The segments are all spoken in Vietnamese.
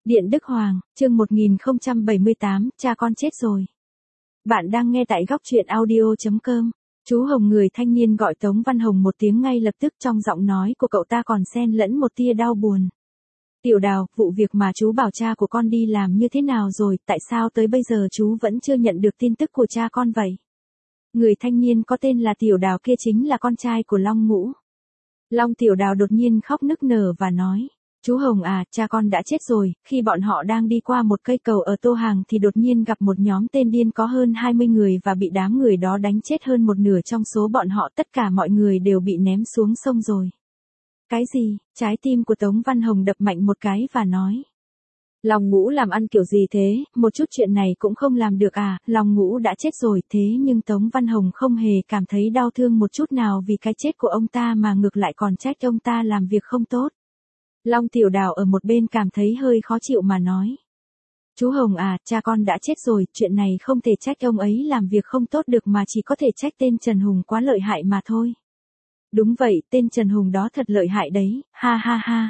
Điện Đức Hoàng, chương 1078, cha con chết rồi. Bạn đang nghe tại góc truyện audio.com. Chú Hồng người thanh niên gọi Tống Văn Hồng một tiếng ngay lập tức, trong giọng nói của cậu ta còn xen lẫn một tia đau buồn. Tiểu Đào, vụ việc mà chú bảo cha của con đi làm như thế nào rồi, tại sao tới bây giờ chú vẫn chưa nhận được tin tức của cha con vậy? Người thanh niên có tên là Tiểu Đào kia chính là con trai của Long Ngũ. Long Tiểu Đào đột nhiên khóc nức nở và nói. Chú Hồng à, cha con đã chết rồi. Khi bọn họ đang đi qua một cây cầu ở Tô Hàng thì đột nhiên gặp một nhóm tên điên có hơn 20 người và bị đám người đó đánh chết hơn một nửa trong số bọn họ, tất cả mọi người đều bị ném xuống sông rồi. Cái gì? Trái tim của Tống Văn Hồng đập mạnh một cái và nói. Long Ngũ làm ăn kiểu gì thế, một chút chuyện này cũng không làm được à? Long Ngũ đã chết rồi, thế nhưng Tống Văn Hồng không hề cảm thấy đau thương một chút nào vì cái chết của ông ta, mà ngược lại còn trách ông ta làm việc không tốt. Long Tiểu Đào ở một bên cảm thấy hơi khó chịu mà nói. Chú Hồng à, cha con đã chết rồi, chuyện này không thể trách ông ấy làm việc không tốt được mà chỉ có thể trách tên Trần Hùng quá lợi hại mà thôi. Đúng vậy, tên Trần Hùng đó thật lợi hại đấy, ha ha ha.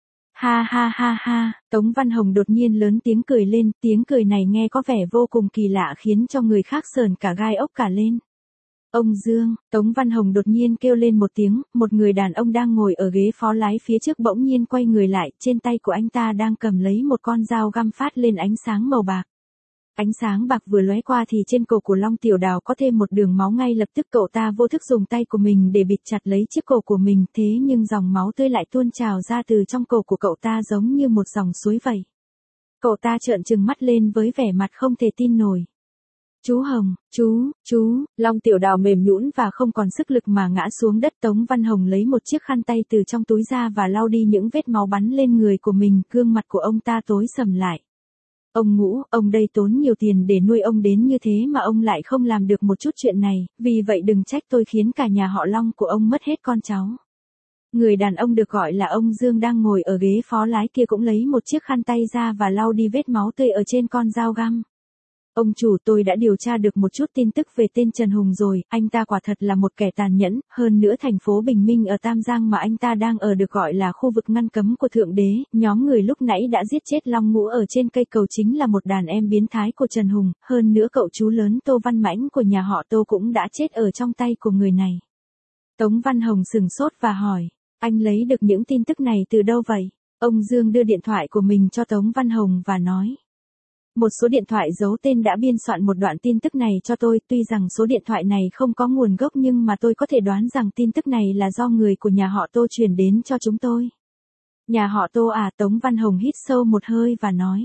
Ha ha ha ha, Tống Văn Hồng đột nhiên lớn tiếng cười lên, tiếng cười này nghe có vẻ vô cùng kỳ lạ khiến cho người khác sởn cả gai ốc cả lên. Ông Dương, Tống Văn Hồng đột nhiên kêu lên một tiếng, một người đàn ông đang ngồi ở ghế phó lái phía trước bỗng nhiên quay người lại, trên tay của anh ta đang cầm lấy một con dao găm phát lên ánh sáng màu bạc. Ánh sáng bạc vừa lóe qua thì trên cổ của Long Tiểu Đào có thêm một đường máu, ngay lập tức cậu ta vô thức dùng tay của mình để bịt chặt lấy chiếc cổ của mình, thế nhưng dòng máu tươi lại tuôn trào ra từ trong cổ của cậu ta giống như một dòng suối vậy. Cậu ta trợn trừng mắt lên với vẻ mặt không thể tin nổi. Chú Hồng, chú, Long Tiểu Đào mềm nhũn và không còn sức lực mà ngã xuống đất. Tống Văn Hồng lấy một chiếc khăn tay từ trong túi ra và lau đi những vết máu bắn lên người của mình, gương mặt của ông ta tối sầm lại. Ông Ngũ, ông đây tốn nhiều tiền để nuôi ông đến như thế mà ông lại không làm được một chút chuyện này, vì vậy đừng trách tôi khiến cả nhà họ Long của ông mất hết con cháu. Người đàn ông được gọi là ông Dương đang ngồi ở ghế phó lái kia cũng lấy một chiếc khăn tay ra và lau đi vết máu tươi ở trên con dao găm. Ông chủ, tôi đã điều tra được một chút tin tức về tên Trần Hùng rồi, anh ta quả thật là một kẻ tàn nhẫn, hơn nữa thành phố Bình Minh ở Tam Giang mà anh ta đang ở được gọi là khu vực ngăn cấm của Thượng Đế, nhóm người lúc nãy đã giết chết Long Ngũ ở trên cây cầu chính là một đàn em biến thái của Trần Hùng, hơn nữa cậu chú lớn Tô Văn Mãnh của nhà họ Tô cũng đã chết ở trong tay của người này. Tống Văn Hồng sừng sốt và hỏi, anh lấy được những tin tức này từ đâu vậy? Ông Dương đưa điện thoại của mình cho Tống Văn Hồng và nói. Một số điện thoại giấu tên đã biên soạn một đoạn tin tức này cho tôi, tuy rằng số điện thoại này không có nguồn gốc nhưng mà tôi có thể đoán rằng tin tức này là do người của nhà họ Tô truyền đến cho chúng tôi. Nhà họ Tô à? Tống Văn Hồng hít sâu một hơi và nói.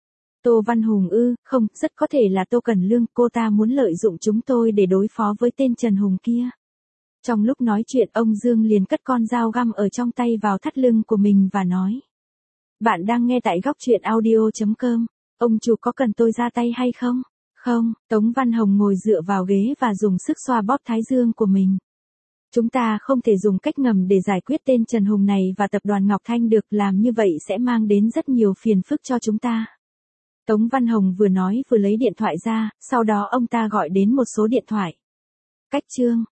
Tô Văn Hùng ư? Không, rất có thể là Tô Cẩn Lương, cô ta muốn lợi dụng chúng tôi để đối phó với tên Trần Hùng kia. Trong lúc nói chuyện, ông Dương liền cất con dao găm ở trong tay vào thắt lưng của mình và nói. Bạn đang nghe tại góc truyện audio.com. Ông chủ có cần tôi ra tay hay không? Không, Tống Văn Hồng ngồi dựa vào ghế và dùng sức xoa bóp thái dương của mình. Chúng ta không thể dùng cách ngầm để giải quyết tên Trần Hùng này và tập đoàn Ngọc Thanh được, làm như vậy sẽ mang đến rất nhiều phiền phức cho chúng ta. Tống Văn Hồng vừa nói vừa lấy điện thoại ra, sau đó ông ta gọi đến một số điện thoại. Cách chương.